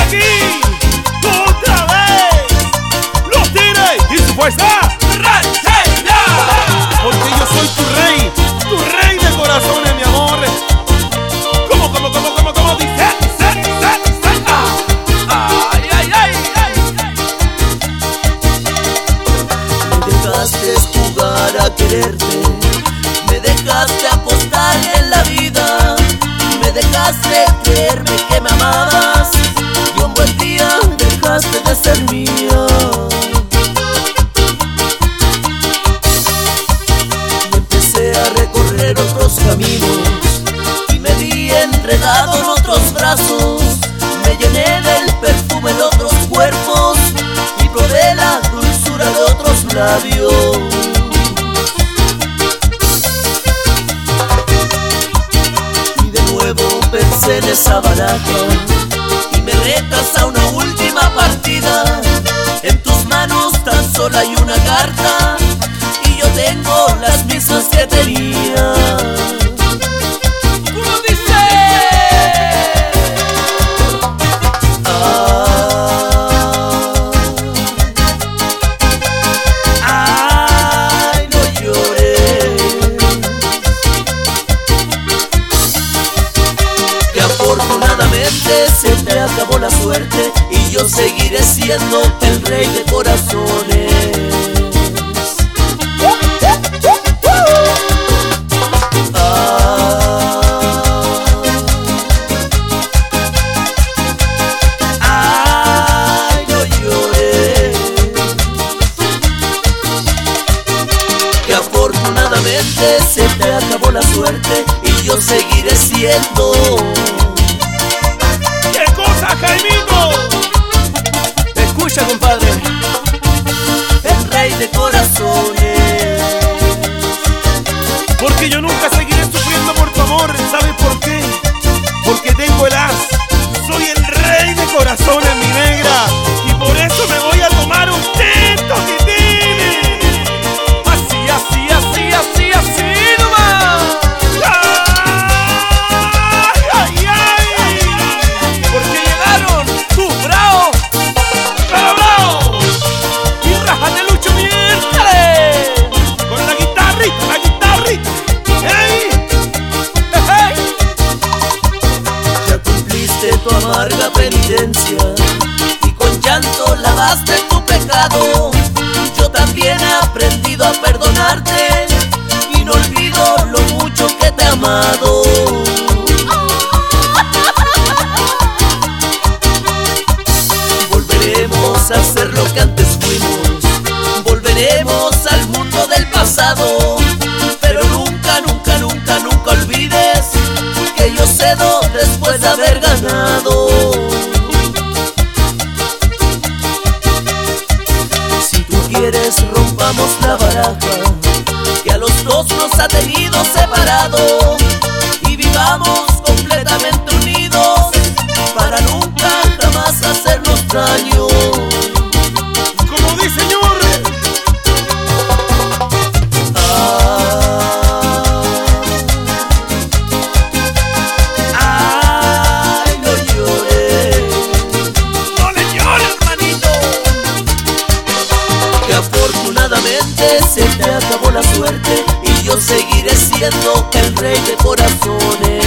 aquí, otra vez, los Tigres y su fuerza ranchera. Porque yo soy tu rey de corazones, mi amor. ¿Cómo dice? Ay, ay, ay, ay. Me dejaste jugar a quererte, me dejaste apostar en la vida, me dejaste creerme que me amabas y un buen día dejaste de ser mía. Y empecé a recorrer otros caminos y me vi enredado en otros brazos, me llené del perfume de otros cuerpos y probé la dulzura de otros labios. Y de nuevo pensé en esa baraja y me retas a una última partida. En tus manos tan solo hay una carta y yo tengo las mismas que tenía. Se te acabó la suerte y yo seguiré siendo el rey de corazones. Ay, no llores, que afortunadamente se te acabó la suerte y yo seguiré siendo. Jaimito, escucha, compadre, el rey de corazones. Porque yo nunca seguiré sufriendo por tu amor. ¿Sabes por qué? Porque tengo el as. Soy el rey de corazones, mi negra, y por eso me voy a tomar un tinto, titini. Así nomás. Tu amarga penitencia y con llanto lavaste tu pecado. Yo también he aprendido a perdonarte y no olvido lo mucho que te he amado. Volveremos a ser lo que antes fuimos, volveremos al mundo del pasado, pero nunca, nunca, nunca, nunca olvides que yo cedo después de haber ganado. Si tú quieres, rompamos la baraja que a los dos nos ha tenido separados y vivamos completamente unidos para nunca jamás hacernos daño. Como dice señor. Se te acabó la suerte y yo seguiré siendo el rey de corazones.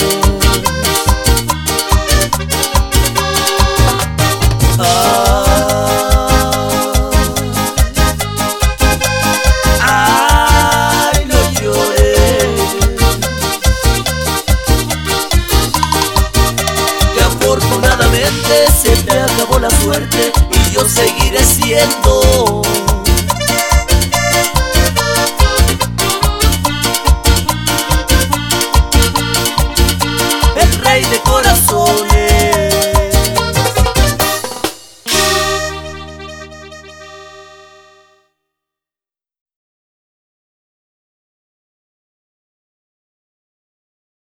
Ay, no llores, que afortunadamente se te acabó la suerte y yo seguiré siendo de corazón.